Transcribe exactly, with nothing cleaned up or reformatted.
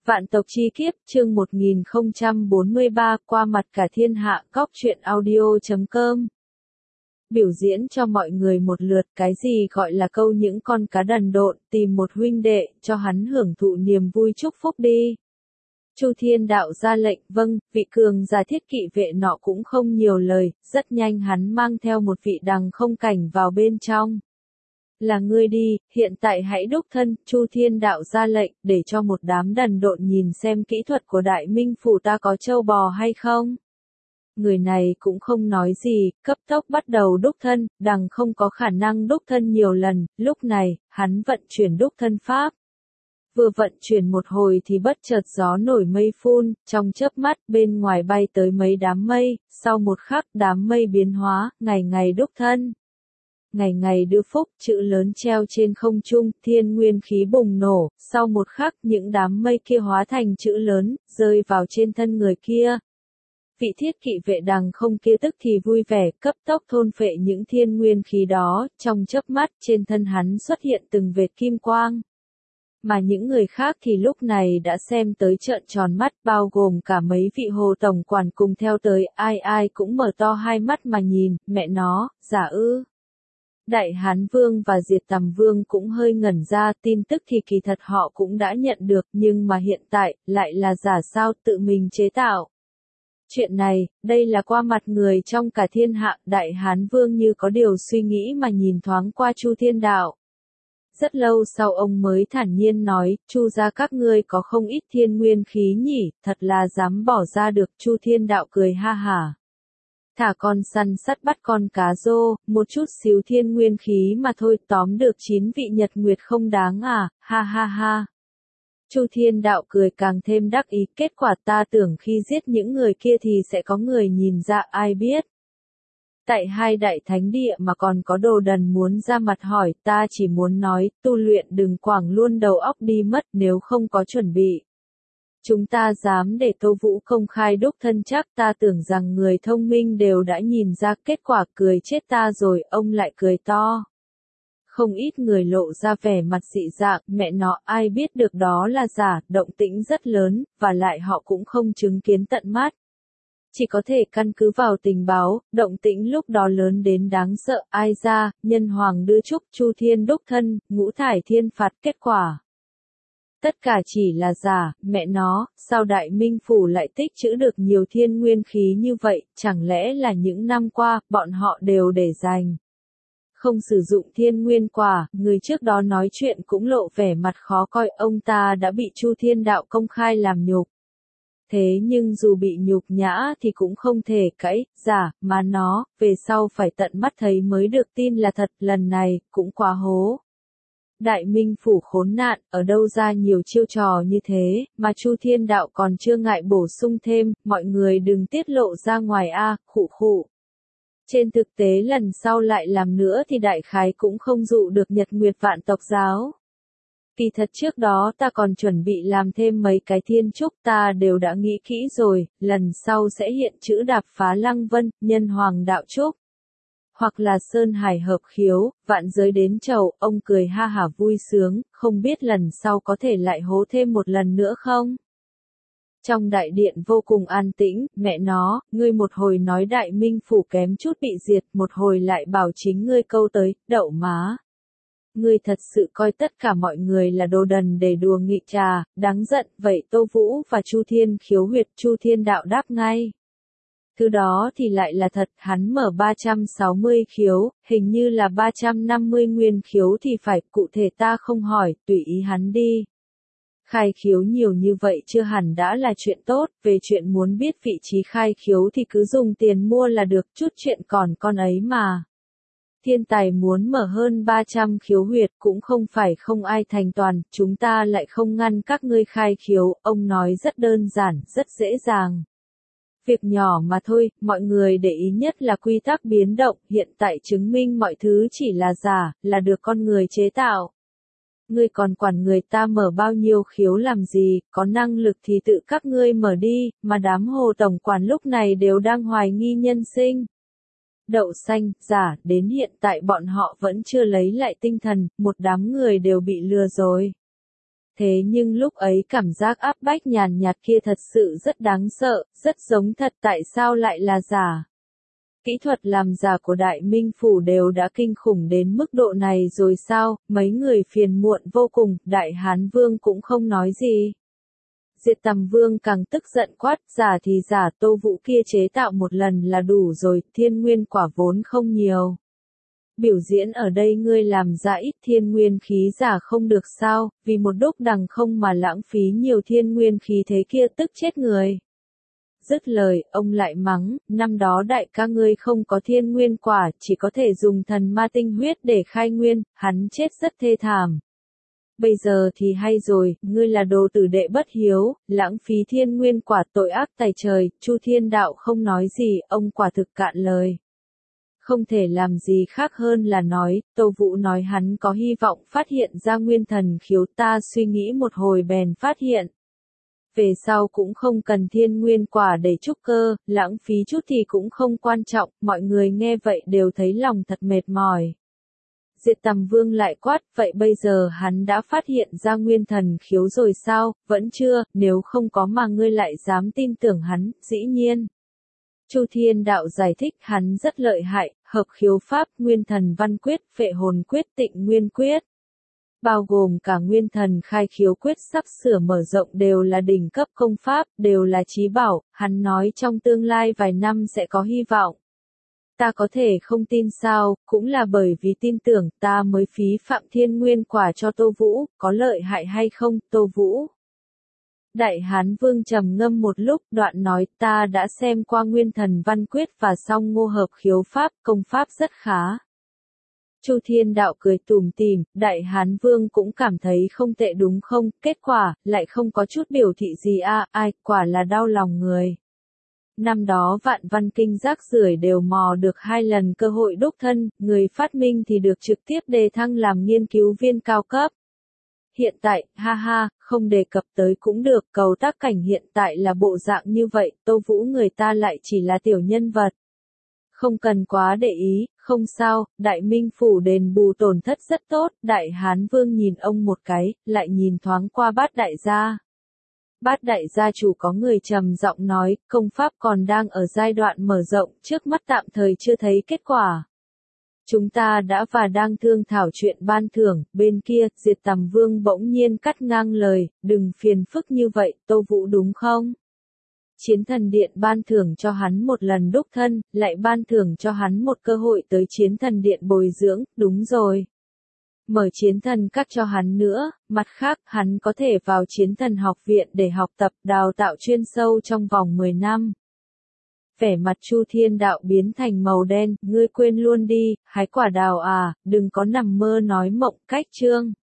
Vạn tộc chi kiếp, chương một nghìn không trăm bốn mươi ba, qua mặt cả thiên hạ, cóc truyện audio chấm com. Biểu diễn cho mọi người một lượt cái gì gọi là câu những con cá đần độn, tìm một huynh đệ, cho hắn hưởng thụ niềm vui chúc phúc đi. Chu Thiên Đạo ra lệnh, vâng, vị cường giả thiết kỵ vệ nọ cũng không nhiều lời, rất nhanh hắn mang theo một vị đằng không cảnh vào bên trong. Là ngươi đi, hiện tại hãy đúc thân, Chu Thiên Đạo ra lệnh, để cho một đám đần độn nhìn xem kỹ thuật của Đại Minh Phủ ta có trâu bò hay không. Người này cũng không nói gì, cấp tốc bắt đầu đúc thân, đằng không có khả năng đúc thân nhiều lần, lúc này, hắn vận chuyển đúc thân pháp. Vừa vận chuyển một hồi thì bất chợt gió nổi mây phun, trong chớp mắt bên ngoài bay tới mấy đám mây, sau một khắc đám mây biến hóa, ngày ngày đúc thân. Ngày ngày đưa phúc, chữ lớn treo trên không trung, thiên nguyên khí bùng nổ, sau một khắc những đám mây kia hóa thành chữ lớn, rơi vào trên thân người kia. Vị thiết kỵ vệ đằng không kia tức thì vui vẻ, cấp tốc thôn phệ những thiên nguyên khí đó, trong chớp mắt trên thân hắn xuất hiện từng vệt kim quang. Mà những người khác thì lúc này đã xem tới trợn tròn mắt, bao gồm cả mấy vị hồ tổng quản cùng theo tới, ai ai cũng mở to hai mắt mà nhìn, mẹ nó, giả ư. Đại Hán Vương và Diệt Tầm Vương cũng hơi ngẩn ra, tin tức thì kỳ thật họ cũng đã nhận được, nhưng mà hiện tại, lại là giả sao tự mình chế tạo. Chuyện này, đây là qua mặt người trong cả thiên hạ, Đại Hán Vương như có điều suy nghĩ mà nhìn thoáng qua Chu Thiên Đạo. Rất lâu sau ông mới thản nhiên nói, Chu gia các ngươi có không ít thiên nguyên khí nhỉ, thật là dám bỏ ra được. Chu Thiên Đạo cười ha hả. Thả con săn sắt bắt con cá rô, một chút xíu thiên nguyên khí mà thôi, tóm được chín vị nhật nguyệt không đáng à, ha ha ha. Chu Thiên Đạo cười càng thêm đắc ý, kết quả ta tưởng khi giết những người kia thì sẽ có người nhìn ra, ai biết. Tại hai đại thánh địa mà còn có đồ đần muốn ra mặt hỏi, ta chỉ muốn nói, tu luyện đừng quảng luôn đầu óc đi mất nếu không có chuẩn bị. Chúng ta dám để Tô Vũ công khai đúc thân chắc, ta tưởng rằng người thông minh đều đã nhìn ra, kết quả cười chết ta rồi, ông lại cười to. Không ít người lộ ra vẻ mặt dị dạng, mẹ nó ai biết được đó là giả, động tĩnh rất lớn, và lại họ cũng không chứng kiến tận mắt. Chỉ có thể căn cứ vào tình báo, động tĩnh lúc đó lớn đến đáng sợ, ai ra, nhân hoàng đưa chúc Chu Thiên đúc thân, ngũ thải thiên phạt, kết quả. Tất cả chỉ là giả, mẹ nó, sao Đại Minh Phủ lại tích trữ được nhiều thiên nguyên khí như vậy, chẳng lẽ là những năm qua, bọn họ đều để dành. Không sử dụng thiên nguyên quả, người trước đó nói chuyện cũng lộ vẻ mặt khó coi, ông ta đã bị Chu Thiên Đạo công khai làm nhục. Thế nhưng dù bị nhục nhã thì cũng không thể cãi, giả, mà nó, về sau phải tận mắt thấy mới được tin là thật, lần này, cũng quá hố. Đại Minh Phủ khốn nạn, ở đâu ra nhiều chiêu trò như thế, mà Chu Thiên Đạo còn chưa ngại bổ sung thêm, mọi người đừng tiết lộ ra ngoài a, khụ khụ. Trên thực tế lần sau lại làm nữa thì đại khái cũng không dụ được Nhật Nguyệt Vạn Tộc Giáo. Kỳ thật trước đó ta còn chuẩn bị làm thêm mấy cái thiên trúc, ta đều đã nghĩ kỹ rồi, lần sau sẽ hiện chữ đạp phá lăng vân, nhân hoàng đạo trúc. Hoặc là sơn hải hợp khiếu, vạn giới đến chầu, ông cười ha hả vui sướng, không biết lần sau có thể lại hố thêm một lần nữa không? Trong đại điện vô cùng an tĩnh, mẹ nó, ngươi một hồi nói Đại Minh Phủ kém chút bị diệt, một hồi lại bảo chính ngươi câu tới, đậu má. Ngươi thật sự coi tất cả mọi người là đồ đần để đùa nghịch trà, đáng giận, vậy Tô Vũ và Chu Thiên khiếu huyệt, Chu Thiên Đạo đáp ngay. Thứ đó thì lại là thật, hắn mở ba trăm sáu mươi khiếu, hình như là ba trăm năm mươi nguyên khiếu thì phải, cụ thể ta không hỏi, tùy ý hắn đi. Khai khiếu nhiều như vậy chưa hẳn đã là chuyện tốt, về chuyện muốn biết vị trí khai khiếu thì cứ dùng tiền mua là được, chút chuyện còn con ấy mà. Thiên tài muốn mở hơn ba trăm khiếu huyệt cũng không phải không ai thành toàn, chúng ta lại không ngăn các ngươi khai khiếu, ông nói rất đơn giản, rất dễ dàng. Việc nhỏ mà thôi, mọi người để ý nhất là quy tắc biến động, hiện tại chứng minh mọi thứ chỉ là giả, là được con người chế tạo. Ngươi còn quản người ta mở bao nhiêu khiếu làm gì, có năng lực thì tự các ngươi mở đi, mà đám hồ tổng quản lúc này đều đang hoài nghi nhân sinh. Đậu xanh, giả, đến hiện tại bọn họ vẫn chưa lấy lại tinh thần, một đám người đều bị lừa rồi. Thế nhưng lúc ấy cảm giác áp bách nhàn nhạt kia thật sự rất đáng sợ, rất giống thật, tại sao lại là giả? Kỹ thuật làm giả của Đại Minh Phủ đều đã kinh khủng đến mức độ này rồi sao? Mấy người phiền muộn vô cùng, Đại Hán Vương cũng không nói gì. Diệt Tầm Vương càng tức giận quát, giả thì giả, Tô Vũ kia chế tạo một lần là đủ rồi, thiên nguyên quả vốn không nhiều. Biểu diễn ở đây ngươi làm ra ít thiên nguyên khí giả không được sao, vì một đúc đằng không mà lãng phí nhiều thiên nguyên khí thế kia tức chết người. Dứt lời, ông lại mắng, năm đó đại ca ngươi không có thiên nguyên quả, chỉ có thể dùng thần ma tinh huyết để khai nguyên, hắn chết rất thê thảm. Bây giờ thì hay rồi, ngươi là đồ tử đệ bất hiếu, lãng phí thiên nguyên quả, tội ác tày trời. Chu Thiên Đạo không nói gì, ông quả thực cạn lời. Không thể làm gì khác hơn là nói, Tô Vũ nói hắn có hy vọng phát hiện ra nguyên thần khiếu, ta suy nghĩ một hồi bèn phát hiện. Về sau cũng không cần thiên nguyên quả để trúc cơ, lãng phí chút thì cũng không quan trọng, mọi người nghe vậy đều thấy lòng thật mệt mỏi. Diệt Tầm Vương lại quát, vậy bây giờ hắn đã phát hiện ra nguyên thần khiếu rồi sao? Vẫn chưa, nếu không có mà ngươi lại dám tin tưởng hắn, dĩ nhiên. Chu Thiên Đạo giải thích hắn rất lợi hại, hợp khiếu pháp, nguyên thần văn quyết, phệ hồn quyết, tịnh nguyên quyết. Bao gồm cả nguyên thần khai khiếu quyết sắp sửa mở rộng đều là đỉnh cấp công pháp, đều là chí bảo, hắn nói trong tương lai vài năm sẽ có hy vọng. Ta có thể không tin sao, cũng là bởi vì tin tưởng ta mới phí phạm thiên nguyên quả cho Tô Vũ, có lợi hại hay không, Tô Vũ? Đại Hán Vương trầm ngâm một lúc, đoạn nói, ta đã xem qua nguyên thần văn quyết và song ngô hợp khiếu pháp, công pháp rất khá. Chu Thiên Đạo cười tủm tỉm, Đại Hán Vương cũng cảm thấy không tệ đúng không, kết quả, lại không có chút biểu thị gì a, ai, quả là đau lòng người. Năm đó vạn văn kinh rác rưởi đều mò được hai lần cơ hội đúc thân, người phát minh thì được trực tiếp đề thăng làm nghiên cứu viên cao cấp. Hiện tại, ha ha, không đề cập tới cũng được, cầu tác cảnh hiện tại là bộ dạng như vậy, Tô Vũ người ta lại chỉ là tiểu nhân vật. Không cần quá để ý, không sao, Đại Minh Phủ đền bù tổn thất rất tốt, Đại Hán Vương nhìn ông một cái, lại nhìn thoáng qua Bát đại gia. Bát đại gia chủ có người trầm giọng nói, công pháp còn đang ở giai đoạn mở rộng, trước mắt tạm thời chưa thấy kết quả. Chúng ta đã và đang thương thảo chuyện ban thưởng, bên kia, Diệt Tầm Vương bỗng nhiên cắt ngang lời, đừng phiền phức như vậy, Tô Vũ đúng không? Chiến thần điện ban thưởng cho hắn một lần đúc thân, lại ban thưởng cho hắn một cơ hội tới chiến thần điện bồi dưỡng, đúng rồi. Mở chiến thần các cho hắn nữa, mặt khác, hắn có thể vào chiến thần học viện để học tập, đào tạo chuyên sâu trong vòng mười năm. Vẻ mặt Chu Thiên Đạo biến thành màu đen, ngươi quên luôn đi, hái quả đào à, đừng có nằm mơ nói mộng cách chương.